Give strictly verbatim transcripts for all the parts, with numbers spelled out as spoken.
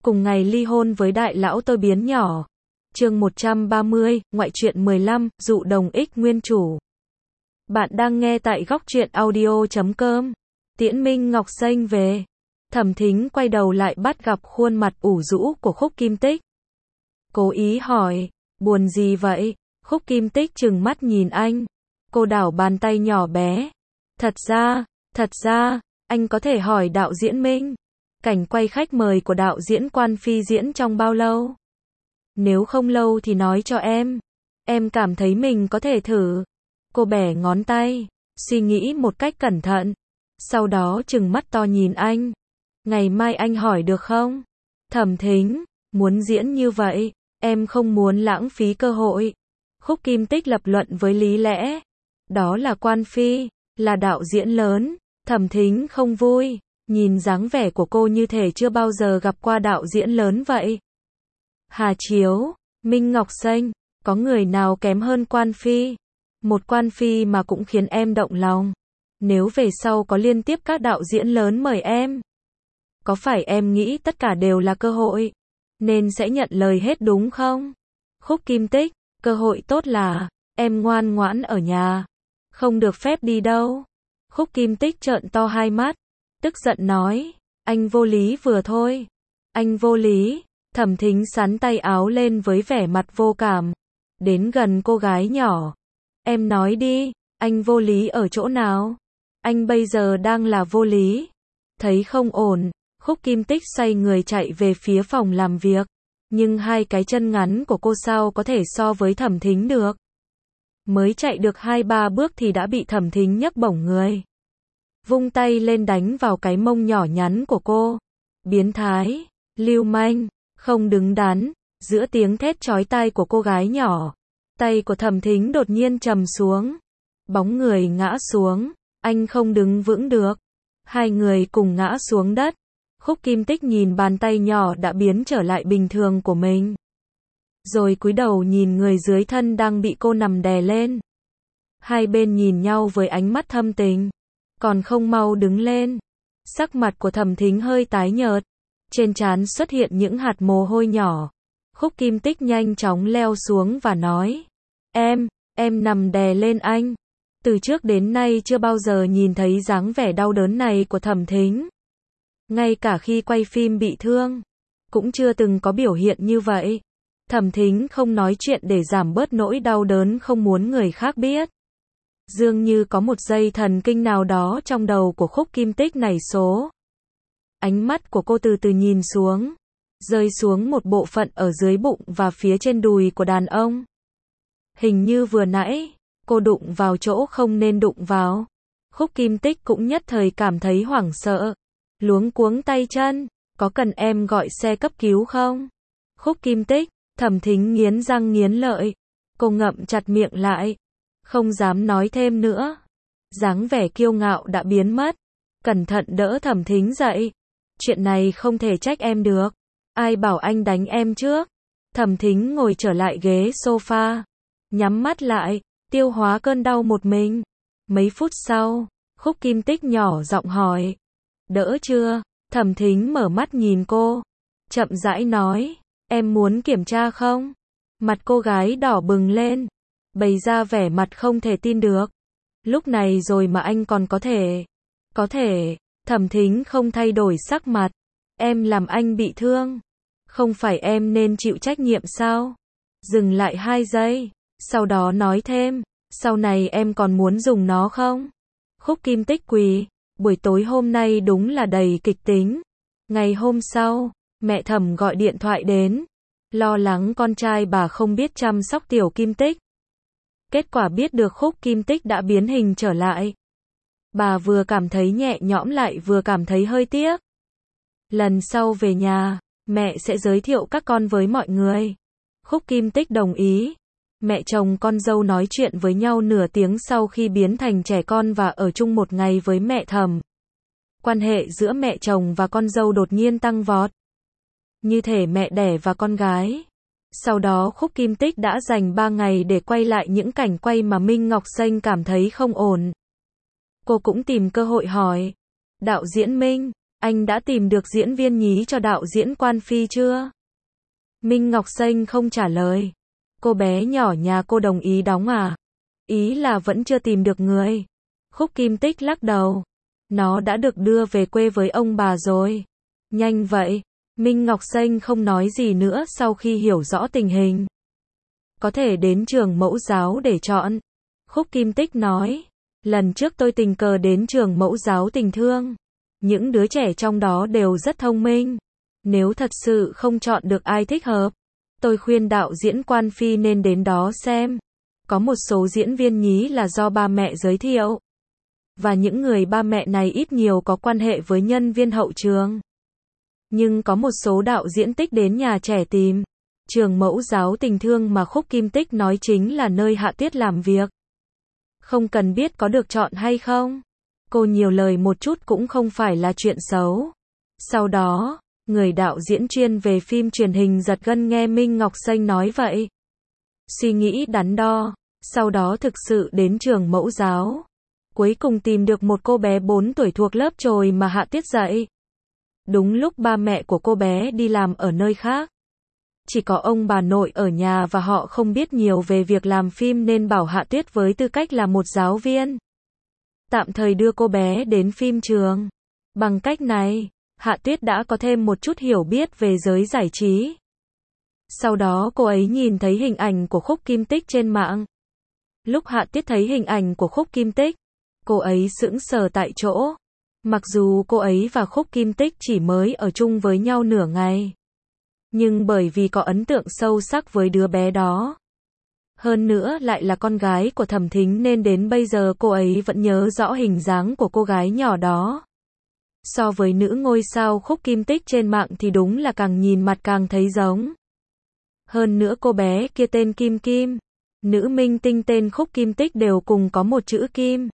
cùng ngày ly hôn với đại lão tôi biến nhỏ. Chương một trăm ba mươi, ngoại truyện mười lăm, dụ đồng ích nguyên chủ. Bạn đang nghe tại góc truyện audio chấm com. Tiễn Minh Ngọc Xanh về. Thẩm Thính quay đầu lại bắt gặp khuôn mặt ủ rũ của Khúc Kim Tích. Cố ý hỏi, buồn gì vậy? Khúc Kim Tích trừng mắt nhìn anh. Cô đảo bàn tay nhỏ bé. Thật ra, thật ra, anh có thể hỏi đạo diễn Minh. Cảnh quay khách mời của đạo diễn Quan Phi diễn trong bao lâu? Nếu không lâu thì nói cho em. Em cảm thấy mình có thể thử. Cô bẻ ngón tay, suy nghĩ một cách cẩn thận. Sau đó trừng mắt to nhìn anh. Ngày mai anh hỏi được không? Thẩm Thính, muốn diễn như vậy, em không muốn lãng phí cơ hội. Khúc Kim Tích lập luận với lý lẽ. Đó là Quan Phi, là đạo diễn lớn. Thẩm Thính không vui, nhìn dáng vẻ của cô như thể chưa bao giờ gặp qua đạo diễn lớn vậy. Hà Chiếu, Minh Ngọc Xanh, có người nào kém hơn Quan Phi? Một Quan Phi mà cũng khiến em động lòng. Nếu về sau có liên tiếp các đạo diễn lớn mời em, có phải em nghĩ tất cả đều là cơ hội, nên sẽ nhận lời hết đúng không? Khúc Kim Tích, cơ hội tốt là, em ngoan ngoãn ở nhà, không được phép đi đâu. Khúc Kim Tích trợn to hai mắt, tức giận nói, anh vô lý vừa thôi. Anh vô lý. Thẩm Thính sắn tay áo lên với vẻ mặt vô cảm, đến gần cô gái nhỏ. Em nói đi, anh vô lý ở chỗ nào? Anh bây giờ đang là vô lý. Thấy không ổn, Khúc Kim Tích xoay người chạy về phía phòng làm việc. Nhưng hai cái chân ngắn của cô sao có thể so với Thẩm Thính được? Mới chạy được hai ba bước thì đã bị Thẩm Thính nhấc bổng người. Vung tay lên đánh vào cái mông nhỏ nhắn của cô. Biến thái, lưu manh, không đứng đắn. Giữa tiếng thét chói tai của cô gái nhỏ, tay của Thẩm Thính đột nhiên trầm xuống. Bóng người ngã xuống, anh không đứng vững được. Hai người cùng ngã xuống đất. Khúc Kim Tích nhìn bàn tay nhỏ đã biến trở lại bình thường của mình. Rồi cúi đầu nhìn người dưới thân đang bị cô nằm đè lên. Hai bên nhìn nhau với ánh mắt thâm tình. Còn không mau đứng lên. Sắc mặt của Thẩm Thính hơi tái nhợt. Trên trán xuất hiện những hạt mồ hôi nhỏ. Khúc Kim Tích nhanh chóng leo xuống và nói. Em, em nằm đè lên anh. Từ trước đến nay chưa bao giờ nhìn thấy dáng vẻ đau đớn này của Thẩm Thính. Ngay cả khi quay phim bị thương, cũng chưa từng có biểu hiện như vậy. Thẩm Thính không nói chuyện để giảm bớt nỗi đau đớn không muốn người khác biết. Dường như có một dây thần kinh nào đó trong đầu của Khúc Kim Tích nảy số. Ánh mắt của cô từ từ nhìn xuống, rơi xuống một bộ phận ở dưới bụng và phía trên đùi của đàn ông. Hình như vừa nãy, cô đụng vào chỗ không nên đụng vào. Khúc Kim Tích cũng nhất thời cảm thấy hoảng sợ, luống cuống tay chân. Có cần em gọi xe cấp cứu không? Khúc Kim Tích, Thẩm Thính nghiến răng nghiến lợi. Cô ngậm chặt miệng lại, không dám nói thêm nữa. Dáng vẻ kiêu ngạo đã biến mất. Cẩn thận đỡ Thẩm Thính dậy. Chuyện này không thể trách em được. Ai bảo anh đánh em trước? Thẩm Thính ngồi trở lại ghế sofa, nhắm mắt lại, tiêu hóa cơn đau một mình. Mấy phút sau, Khúc Kim Tích nhỏ giọng hỏi. Đỡ chưa? Thẩm Thính mở mắt nhìn cô, chậm rãi nói. Em muốn kiểm tra không? Mặt cô gái đỏ bừng lên, bày ra vẻ mặt không thể tin được. Lúc này rồi mà anh còn có thể. Có thể. Thẩm Thính không thay đổi sắc mặt. Em làm anh bị thương. Không phải em nên chịu trách nhiệm sao? Dừng lại hai giây. Sau đó nói thêm. Sau này em còn muốn dùng nó không? Khúc Kim Tích quỳ. Buổi tối hôm nay đúng là đầy kịch tính. Ngày hôm sau, mẹ Thẩm gọi điện thoại đến. Lo lắng con trai bà không biết chăm sóc tiểu Kim Tích. Kết quả biết được Khúc Kim Tích đã biến hình trở lại. Bà vừa cảm thấy nhẹ nhõm lại vừa cảm thấy hơi tiếc. Lần sau về nhà, mẹ sẽ giới thiệu các con với mọi người. Khúc Kim Tích đồng ý. Mẹ chồng con dâu nói chuyện với nhau nửa tiếng sau khi biến thành trẻ con và ở chung một ngày với mẹ Thẩm. Quan hệ giữa mẹ chồng và con dâu đột nhiên tăng vọt. Như thể mẹ đẻ và con gái. Sau đó Khúc Kim Tích đã dành ba ngày để quay lại những cảnh quay mà Minh Ngọc Xanh cảm thấy không ổn. Cô cũng tìm cơ hội hỏi. Đạo diễn Minh, Anh đã tìm được diễn viên nhí cho đạo diễn Quan Phi chưa? Minh Ngọc Xanh không trả lời. Cô bé nhỏ nhà cô đồng ý đóng à? Ý là vẫn chưa tìm được người. Khúc Kim Tích lắc đầu. Nó đã được đưa về quê với ông bà rồi. Nhanh vậy. Minh Ngọc Xanh không nói gì nữa sau khi hiểu rõ tình hình. Có thể đến trường mẫu giáo để chọn. Khúc Kim Tích nói. Lần trước tôi tình cờ đến trường mẫu giáo Tình Thương. Những đứa trẻ trong đó đều rất thông minh. Nếu thật sự không chọn được ai thích hợp, tôi khuyên đạo diễn Quan Phi nên đến đó xem. Có một số diễn viên nhí là do ba mẹ giới thiệu. Và những người ba mẹ này ít nhiều có quan hệ với nhân viên hậu trường. Nhưng có một số đạo diễn tích đến nhà trẻ tìm. Trường mẫu giáo Tình Thương mà Khúc Kim Tích nói chính là nơi Hạ Tuyết làm việc. Không cần biết có được chọn hay không. Cô nhiều lời một chút cũng không phải là chuyện xấu. Sau đó, người đạo diễn chuyên về phim truyền hình giật gân nghe Minh Ngọc Xanh nói vậy. Suy nghĩ đắn đo, sau đó thực sự đến trường mẫu giáo. Cuối cùng tìm được một cô bé bốn tuổi thuộc lớp chồi mà Hạ Tuyết dạy. Đúng lúc ba mẹ của cô bé đi làm ở nơi khác. Chỉ có ông bà nội ở nhà và họ không biết nhiều về việc làm phim nên bảo Hạ Tuyết với tư cách là một giáo viên. Tạm thời đưa cô bé đến phim trường. Bằng cách này, Hạ Tuyết đã có thêm một chút hiểu biết về giới giải trí. Sau đó cô ấy nhìn thấy hình ảnh của Khúc Kim Tích trên mạng. Lúc Hạ Tuyết thấy hình ảnh của Khúc Kim Tích, cô ấy sững sờ tại chỗ. Mặc dù cô ấy và Khúc Kim Tích chỉ mới ở chung với nhau nửa ngày. Nhưng bởi vì có ấn tượng sâu sắc với đứa bé đó. Hơn nữa lại là con gái của Thẩm Thính nên đến bây giờ cô ấy vẫn nhớ rõ hình dáng của cô gái nhỏ đó. So với nữ ngôi sao Khúc Kim Tích trên mạng thì đúng là càng nhìn mặt càng thấy giống. Hơn nữa cô bé kia tên Kim Kim. Nữ minh tinh tên Khúc Kim Tích đều cùng có một chữ Kim.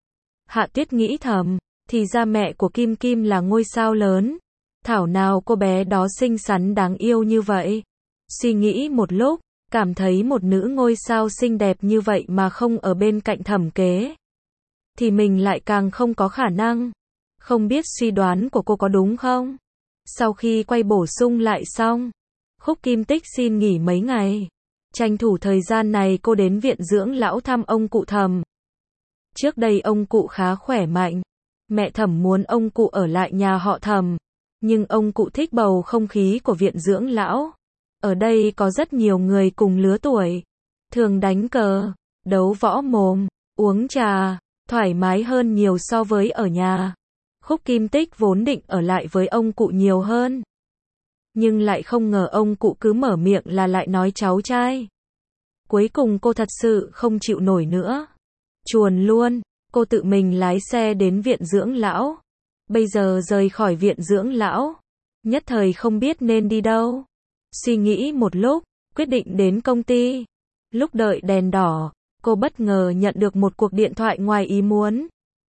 Hạ Tuyết nghĩ thầm, thì ra mẹ của Kim Kim là ngôi sao lớn. Thảo nào cô bé đó xinh xắn đáng yêu như vậy. Suy nghĩ một lúc, cảm thấy một nữ ngôi sao xinh đẹp như vậy mà không ở bên cạnh Thẩm Kế. Thì mình lại càng không có khả năng. Không biết suy đoán của cô có đúng không? Sau khi quay bổ sung lại xong, Khúc Kim Tích xin nghỉ mấy ngày. Tranh thủ thời gian này cô đến viện dưỡng lão thăm ông cụ Thẩm. Trước đây ông cụ khá khỏe mạnh. Mẹ Thẩm muốn ông cụ ở lại nhà họ Thẩm. Nhưng ông cụ thích bầu không khí của viện dưỡng lão. Ở đây có rất nhiều người cùng lứa tuổi. Thường đánh cờ, đấu võ mồm, uống trà, thoải mái hơn nhiều so với ở nhà. Khúc Kim Tích vốn định ở lại với ông cụ nhiều hơn. Nhưng lại không ngờ ông cụ cứ mở miệng là lại nói cháu trai. Cuối cùng cô thật sự không chịu nổi nữa. Chuồn luôn, cô tự mình lái xe đến viện dưỡng lão. Bây giờ rời khỏi viện dưỡng lão. Nhất thời không biết nên đi đâu. Suy nghĩ một lúc, quyết định đến công ty. Lúc đợi đèn đỏ, cô bất ngờ nhận được một cuộc điện thoại ngoài ý muốn.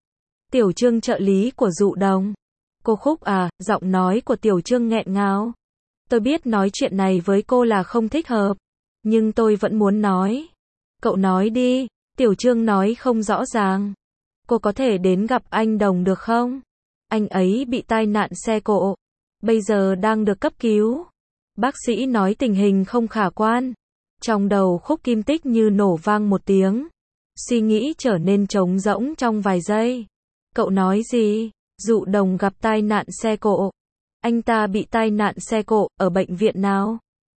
Tiểu Trương trợ lý của Dụ Đồng. Cô Khúc à, giọng nói của Tiểu Trương nghẹn ngào. Tôi biết nói chuyện này với cô là không thích hợp. Nhưng tôi vẫn muốn nói. Cậu nói đi, Tiểu Trương nói không rõ ràng. Cô có thể đến gặp anh Đồng được không? Anh ấy bị tai nạn xe cộ. Bây giờ đang được cấp cứu. Bác sĩ nói tình hình không khả quan. Trong đầu Khúc Kim Tích như nổ vang một tiếng. Suy nghĩ trở nên trống rỗng trong vài giây. Cậu nói gì? Dụ Đồng gặp tai nạn xe cộ. Anh ta bị tai nạn xe cộ, ở bệnh viện nào?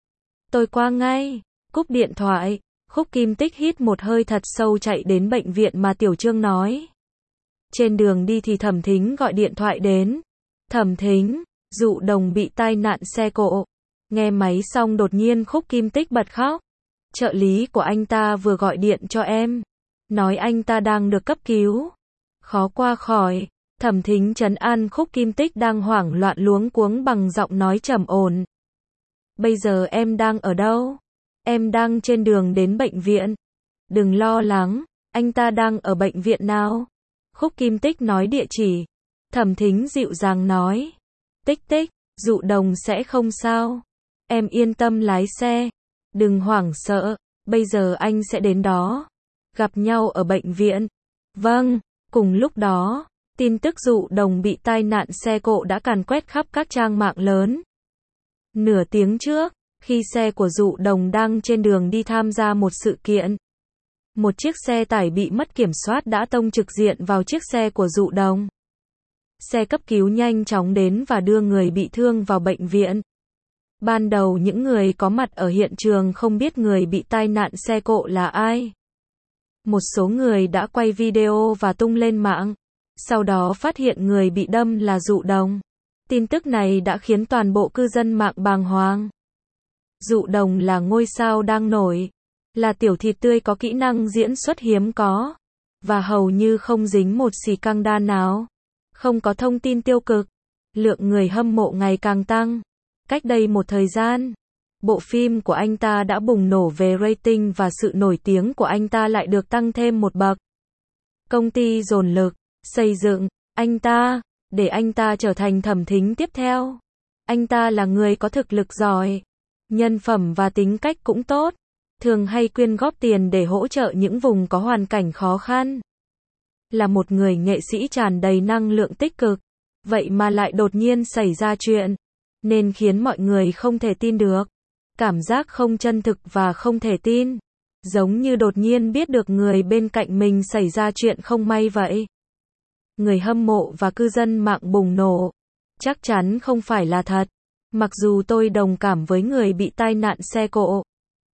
Tôi qua ngay. Cúp điện thoại, Khúc Kim Tích hít một hơi thật sâu chạy đến bệnh viện mà Tiểu Trương nói. Trên đường đi thì Thẩm Thính gọi điện thoại đến. Thẩm Thính, Dụ Đồng bị tai nạn xe cộ. Nghe máy xong đột nhiên Khúc Kim Tích bật khóc. Trợ lý của anh ta vừa gọi điện cho em. Nói anh ta đang được cấp cứu. Khó qua khỏi. Thẩm Thính trấn an Khúc Kim Tích đang hoảng loạn luống cuống bằng giọng nói trầm ổn. Bây giờ em đang ở đâu? Em đang trên đường đến bệnh viện. Đừng lo lắng, anh ta đang ở bệnh viện nào? Khúc Kim Tích nói địa chỉ. Thẩm Thính dịu dàng nói. Tích Tích, Dụ Đồng sẽ không sao. Em yên tâm lái xe. Đừng hoảng sợ, bây giờ anh sẽ đến đó. Gặp nhau ở bệnh viện. Vâng, cùng lúc đó, Tin tức Dụ Đồng bị tai nạn xe cộ đã càn quét khắp các trang mạng lớn. Nửa tiếng trước, khi xe của Dụ Đồng đang trên đường đi tham gia một sự kiện, một chiếc xe tải bị mất kiểm soát đã tông trực diện vào chiếc xe của Dụ Đồng. Xe cấp cứu nhanh chóng đến và đưa người bị thương vào bệnh viện. Ban đầu những người có mặt ở hiện trường không biết người bị tai nạn xe cộ là ai. Một số người đã quay video và tung lên mạng. Sau đó phát hiện người bị đâm là Dụ Đồng. Tin tức này đã khiến toàn bộ cư dân mạng bàng hoàng. Dụ Đồng là ngôi sao đang nổi, là tiểu thịt tươi có kỹ năng diễn xuất hiếm có, và hầu như không dính một xì căng đan nào. Không có thông tin tiêu cực. Lượng người hâm mộ ngày càng tăng. Cách đây một thời gian, bộ phim của anh ta đã bùng nổ về rating và sự nổi tiếng của anh ta lại được tăng thêm một bậc. Công ty dồn lực xây dựng anh ta để anh ta trở thành Thẩm Thính tiếp theo. Anh ta là người có thực lực giỏi, nhân phẩm và tính cách cũng tốt, thường hay quyên góp tiền để hỗ trợ những vùng có hoàn cảnh khó khăn. Là một người nghệ sĩ tràn đầy năng lượng tích cực, vậy mà lại đột nhiên xảy ra chuyện, nên khiến mọi người không thể tin được. Cảm giác không chân thực và không thể tin, giống như đột nhiên biết được người bên cạnh mình xảy ra chuyện không may vậy. Người hâm mộ và cư dân mạng bùng nổ. Chắc chắn không phải là thật. Mặc dù tôi đồng cảm với người bị tai nạn xe cộ,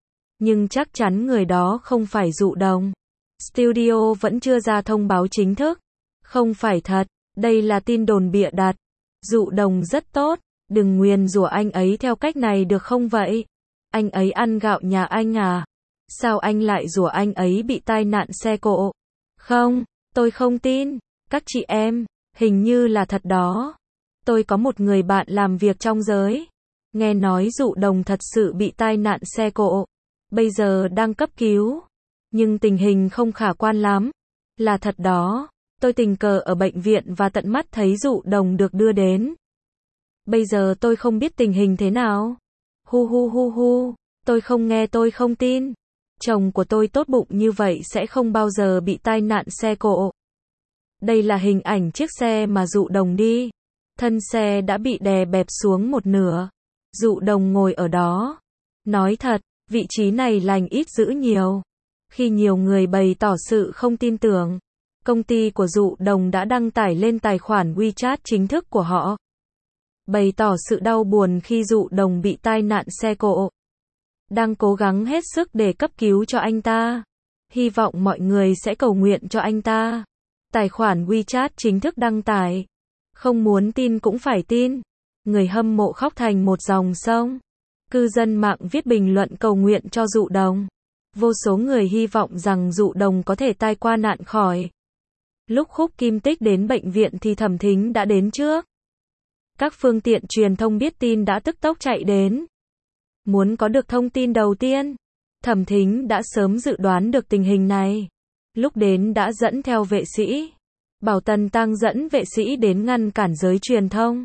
nhưng chắc chắn người đó không phải Dụ Đồng. Studio vẫn chưa ra thông báo chính thức. Không phải thật, đây là tin đồn bịa đặt. Dụ Đồng rất tốt, đừng nguyền rủa anh ấy theo cách này được không vậy? Anh ấy ăn gạo nhà anh à? Sao anh lại rủa anh ấy bị tai nạn xe cộ? Không, tôi không tin. Các chị em, hình như là thật đó. Tôi có một người bạn làm việc trong giới. Nghe nói Dụ Đồng thật sự bị tai nạn xe cộ. Bây giờ đang cấp cứu. Nhưng tình hình không khả quan lắm. Là thật đó. Tôi tình cờ ở bệnh viện và tận mắt thấy Dụ Đồng được đưa đến. Bây giờ tôi không biết tình hình thế nào. Hu hu hu hu. Tôi không nghe, tôi không tin. Chồng của tôi tốt bụng như vậy sẽ không bao giờ bị tai nạn xe cộ. Đây là hình ảnh chiếc xe mà Dụ Đồng đi. Thân xe đã bị đè bẹp xuống một nửa. Dụ Đồng ngồi ở đó. Nói thật, vị trí này lành ít dữ nhiều. Khi nhiều người bày tỏ sự không tin tưởng, công ty của Dụ Đồng đã đăng tải lên tài khoản WeChat chính thức của họ, bày tỏ sự đau buồn khi Dụ Đồng bị tai nạn xe cộ. Đang cố gắng hết sức để cấp cứu cho anh ta. Hy vọng mọi người sẽ cầu nguyện cho anh ta. Tài khoản WeChat chính thức đăng tải. Không muốn tin cũng phải tin. Người hâm mộ khóc thành một dòng sông. Cư dân mạng viết bình luận cầu nguyện cho Dụ Đồng. Vô số người hy vọng rằng Dụ Đồng có thể tai qua nạn khỏi. Lúc Khúc Kim Tích đến bệnh viện thì Thẩm Thính đã đến trước. Các phương tiện truyền thông biết tin đã tức tốc chạy đến. Muốn có được thông tin đầu tiên, Thẩm Thính đã sớm dự đoán được tình hình này. Lúc đến đã dẫn theo vệ sĩ. Bảo Tần Tăng dẫn vệ sĩ đến ngăn cản giới truyền thông.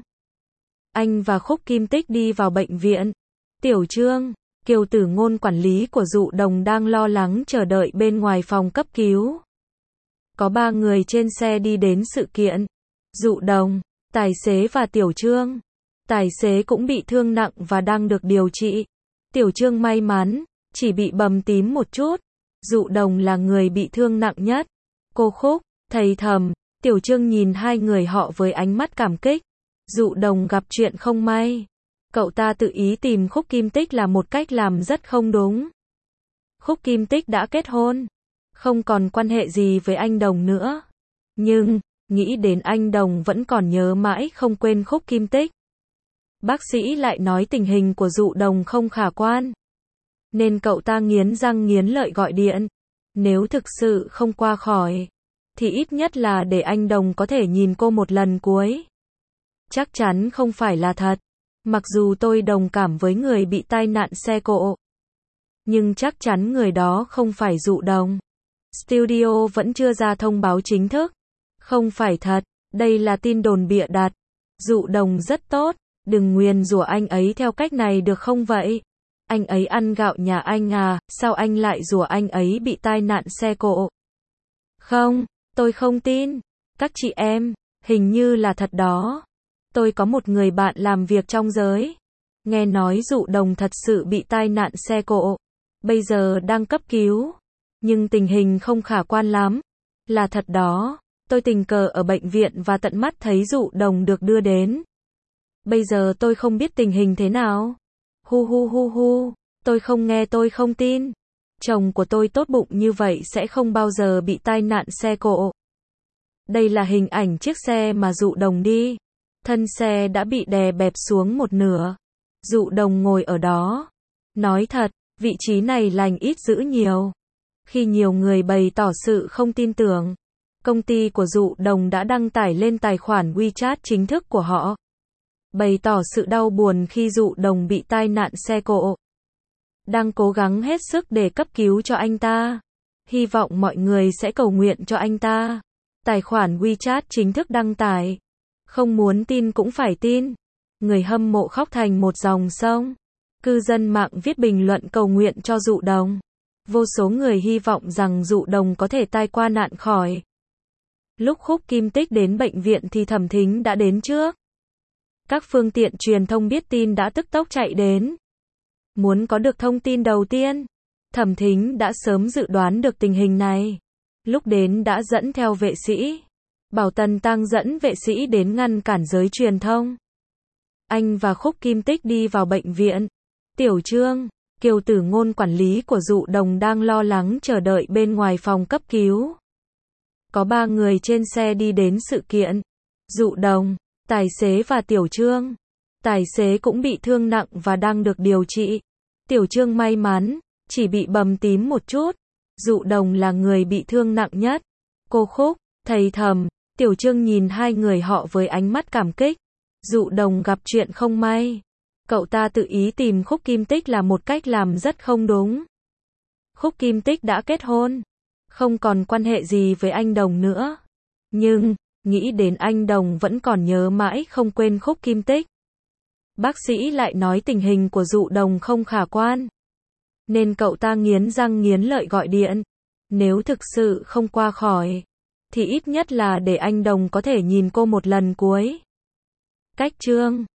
Anh và Khúc Kim Tích đi vào bệnh viện. Tiểu Trương, Kiều Tử Ngôn quản lý của Dụ Đồng đang lo lắng chờ đợi bên ngoài phòng cấp cứu. Có ba người trên xe đi đến sự kiện. Dụ Đồng, tài xế và Tiểu Trương. Tài xế cũng bị thương nặng và đang được điều trị. Tiểu Trương may mắn, chỉ bị bầm tím một chút. Dụ Đồng là người bị thương nặng nhất. Cô Khúc, thầy Thẩm, Tiểu Trương nhìn hai người họ với ánh mắt cảm kích. Dụ Đồng gặp chuyện không may. Cậu ta tự ý tìm Khúc Kim Tích là một cách làm rất không đúng. Khúc Kim Tích đã kết hôn, không còn quan hệ gì với anh Đồng nữa. Nhưng, nghĩ đến anh Đồng vẫn còn nhớ mãi không quên Khúc Kim Tích. Bác sĩ lại nói tình hình của Dụ Đồng không khả quan. Nên cậu ta nghiến răng nghiến lợi gọi điện. Nếu thực sự không qua khỏi, thì ít nhất là để anh Đồng có thể nhìn cô một lần cuối. Chắc chắn không phải là thật. Mặc dù tôi đồng cảm với người bị tai nạn xe cộ, nhưng chắc chắn người đó không phải Dụ Đồng. Studio vẫn chưa ra thông báo chính thức. Không phải thật, đây là tin đồn bịa đặt. Dụ Đồng rất tốt, đừng nguyền rủa anh ấy theo cách này được không vậy? Anh ấy ăn gạo nhà anh à, sao anh lại rủa anh ấy bị tai nạn xe cộ? Không, tôi không tin. Các chị em, Hình như là thật đó. Tôi có một người bạn làm việc trong giới. Nghe nói Dụ Đồng thật sự bị tai nạn xe cộ. Bây giờ đang cấp cứu. Nhưng tình hình không khả quan lắm. Là thật đó. Tôi tình cờ ở bệnh viện và tận mắt thấy Dụ Đồng được đưa đến. Bây giờ tôi không biết tình hình thế nào. Hu hu hu hu. Tôi không nghe, tôi không tin. Chồng của tôi tốt bụng như vậy sẽ không bao giờ bị tai nạn xe cộ. Đây là hình ảnh chiếc xe mà Dụ Đồng đi. Thân xe đã bị đè bẹp xuống một nửa. Dụ Đồng ngồi ở đó. Nói thật, vị trí này lành ít dữ nhiều. Khi nhiều người bày tỏ sự không tin tưởng, công ty của Dụ Đồng đã đăng tải lên tài khoản WeChat chính thức của họ. Bày tỏ sự đau buồn khi Dụ Đồng bị tai nạn xe cộ. Đang cố gắng hết sức để cấp cứu cho anh ta. Hy vọng mọi người sẽ cầu nguyện cho anh ta. Tài khoản WeChat chính thức đăng tải. Không muốn tin cũng phải tin. Người hâm mộ khóc thành một dòng sông. Cư dân mạng viết bình luận cầu nguyện cho Dụ Đồng. Vô số người hy vọng rằng Dụ Đồng có thể tai qua nạn khỏi. Lúc Khúc Kim Tích đến bệnh viện thì Thẩm Thính đã đến trước. Các phương tiện truyền thông biết tin đã tức tốc chạy đến. Muốn có được thông tin đầu tiên, Thẩm Thính đã sớm dự đoán được tình hình này. Lúc đến đã dẫn theo vệ sĩ. Bảo Tần Tăng dẫn vệ sĩ đến ngăn cản giới truyền thông. Anh và Khúc Kim Tích đi vào bệnh viện. Tiểu Trương, Kiều Tử Ngôn quản lý của Dụ Đồng đang lo lắng chờ đợi bên ngoài phòng cấp cứu. Có ba người trên xe đi đến sự kiện. Dụ Đồng, tài xế và Tiểu Trương. Tài xế cũng bị thương nặng và đang được điều trị. Tiểu Trương may mắn, chỉ bị bầm tím một chút. Dụ Đồng là người bị thương nặng nhất. Cô Khúc, thầy Thẩm, Tiểu Trương nhìn hai người họ với ánh mắt cảm kích. Dụ Đồng gặp chuyện không may. Cậu ta tự ý tìm Khúc Kim Tích là một cách làm rất không đúng. Khúc Kim Tích đã kết hôn. Không còn quan hệ gì với anh Đồng nữa. Nhưng, nghĩ đến anh Đồng vẫn còn nhớ mãi không quên Khúc Kim Tích. Bác sĩ lại nói tình hình của Dụ Đồng không khả quan. Nên cậu ta nghiến răng nghiến lợi gọi điện. Nếu thực sự không qua khỏi, thì ít nhất là để anh Đồng có thể nhìn cô một lần cuối. Cách chương